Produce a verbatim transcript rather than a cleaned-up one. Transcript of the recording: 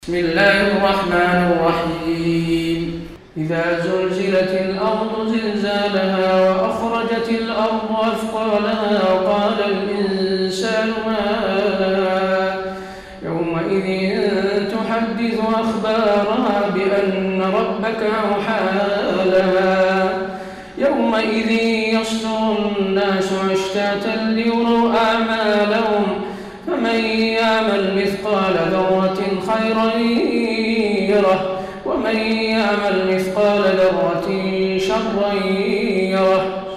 بسم الله الرحمن الرحيم إذا زلزلت الأرض زلزالها وأخرجت الأرض أثقالها وقال الإنسان ما لها يومئذ تحدث أخبارها بأن ربك أوحى لها يومئذ يصدر الناس أشتاتا ليروا أعمالهم فمن يعمل مثقال ذرة خيرا يره ومن يعمل مثقال ذرة شرا يره.